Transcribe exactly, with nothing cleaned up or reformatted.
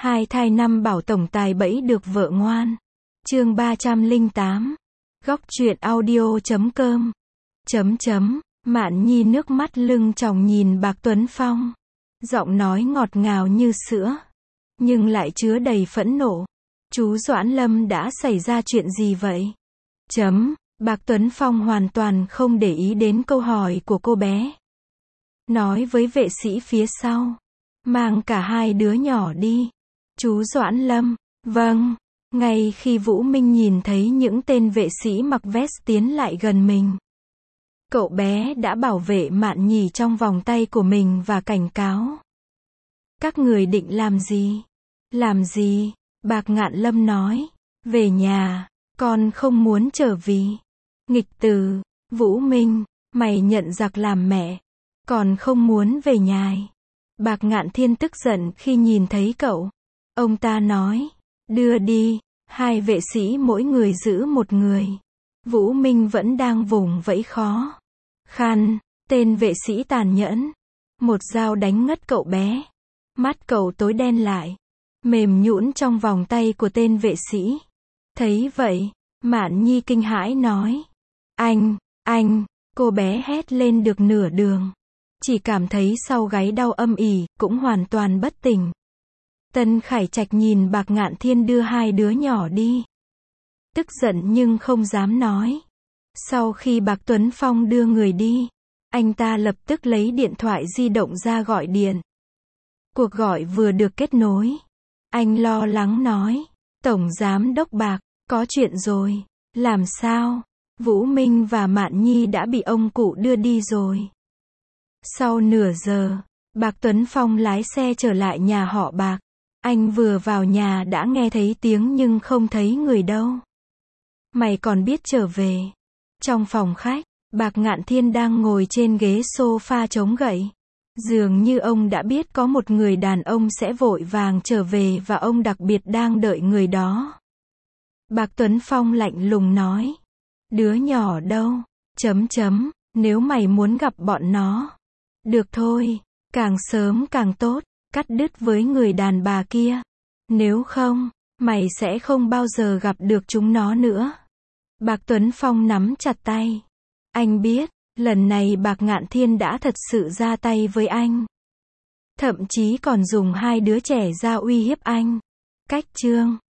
Hai thai năm bảo tổng tài bẫy được vợ ngoan. Chương ba trăm lẻ tám. Góc truyện audio chấm com. Chấm chấm. Mạn Nhi nước mắt lưng tròng nhìn Bạc Tuấn Phong. Giọng nói ngọt ngào như sữa, nhưng lại chứa đầy phẫn nộ. Chú Doãn Lâm đã xảy ra chuyện gì vậy? Chấm. Bạc Tuấn Phong hoàn toàn không để ý đến câu hỏi của cô bé. Nói với vệ sĩ phía sau. Mang cả hai đứa nhỏ đi. Chú Doãn Lâm. Vâng. Ngay khi Vũ Minh nhìn thấy những tên vệ sĩ mặc vest tiến lại gần mình, cậu bé đã bảo vệ Mạn Nhi trong vòng tay của mình và cảnh cáo. Các người định làm gì? Làm gì? Bạc Ngạn Lâm nói. Về nhà. Con không muốn trở về. Nghịch từ. Vũ Minh, mày nhận giặc làm mẹ, còn không muốn về nhà. Bạc Ngạn Thiên tức giận khi nhìn thấy cậu. Ông ta nói. Đưa đi. Hai vệ sĩ mỗi người giữ một người. Vũ Minh vẫn đang vùng vẫy khó khăn. Tên vệ sĩ tàn nhẫn. Một dao đánh ngất cậu bé. Mắt cậu tối đen lại, mềm nhũn trong vòng tay của tên vệ sĩ. Thấy vậy, Mạn Nhi kinh hãi nói. Anh, anh, cô bé hét lên được nửa đường. Chỉ cảm thấy sau gáy đau âm ỉ, cũng hoàn toàn bất tỉnh. Tân Khải Trạch nhìn Bạc Ngạn Thiên đưa hai đứa nhỏ đi. Tức giận nhưng không dám nói. Sau khi Bạc Tuấn Phong đưa người đi, anh ta lập tức lấy điện thoại di động ra gọi điện. Cuộc gọi vừa được kết nối. Anh lo lắng nói. Tổng Giám Đốc Bạc, có chuyện rồi. Làm sao? Vũ Minh và Mạn Nhi đã bị ông cụ đưa đi rồi. Sau nửa giờ, Bạc Tuấn Phong lái xe trở lại nhà họ Bạc. Anh vừa vào nhà đã nghe thấy tiếng nhưng không thấy người đâu. Mày còn biết trở về. Trong phòng khách, Bạc Ngạn Thiên đang ngồi trên ghế sofa chống gậy. Dường như ông đã biết có một người đàn ông sẽ vội vàng trở về và ông đặc biệt đang đợi người đó. Bạc Tuấn Phong lạnh lùng nói. Đứa nhỏ đâu? Chấm chấm. Nếu mày muốn gặp bọn nó. Được thôi. Càng sớm càng tốt. Cắt đứt với người đàn bà kia. Nếu không, mày sẽ không bao giờ gặp được chúng nó nữa. Bạc Tuấn Phong nắm chặt tay. Anh biết, lần này Bạc Ngạn Thiên đã thật sự ra tay với anh. Thậm chí còn dùng hai đứa trẻ ra uy hiếp anh. Cách chương.